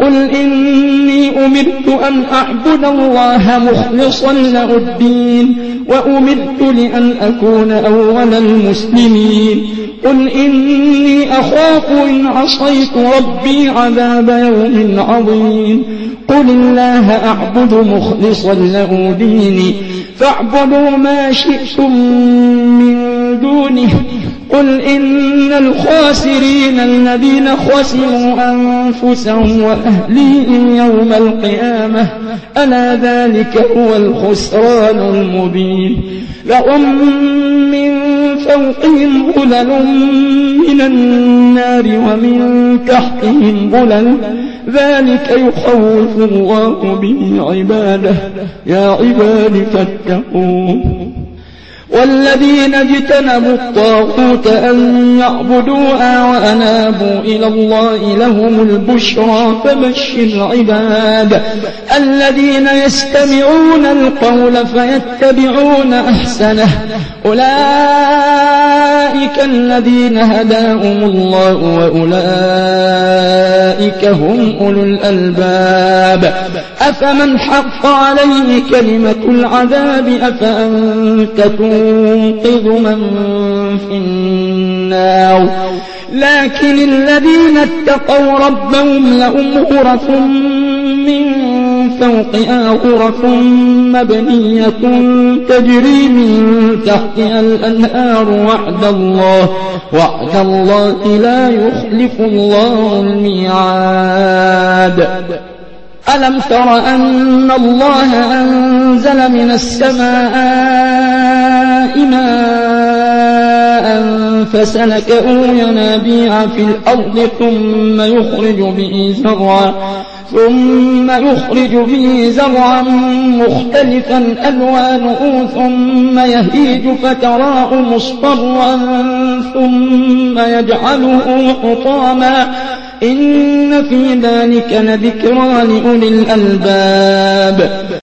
قل إني أمرت أن أعبد الله مخلصا له الدين وأمرت لأن أكون أول المسلمين قل إني أخاف إن عصيت ربي عذاب يوم عظيم قل الله أعبد مخلصا له ديني فاعبدوا ما شئتم من دونه قل إن الخاسرين الذين خسروا أنفسهم وأهليهم يوم القيامة ألا ذلك هو الخسران المبين لهم من فوقهم ظلل من النار ومن تحتهم ظلل ذلك يخوف الله به عباده يا عباد فاتقون والذين اجتنبوا الطاغوت أن يعبدوها وأنابوا إلى الله لهم البشرى فبشر عباد الذين يستمعون القول فيتبعون أحسنه أولئك الذين هداهم الله وأولئك هم أولو الألباب أفمن حق عليه كلمة العذاب أفأنت تنقذ من في النار لكن الذين اتقوا ربهم لهم غرف من فوقها غرف مبنية تجري من تحتها الأنهار وعد الله لا يخلف الله الميعاد ألم تر أن الله أنزل من السماء ماء فسلكه ينابيع في الأرض ثم يخرج به زرعا مختلفا ألوانه ثم يهيج فتراه مصفرا ثم يجعله حطاما إن في ذلك لذكرى لأولي الألباب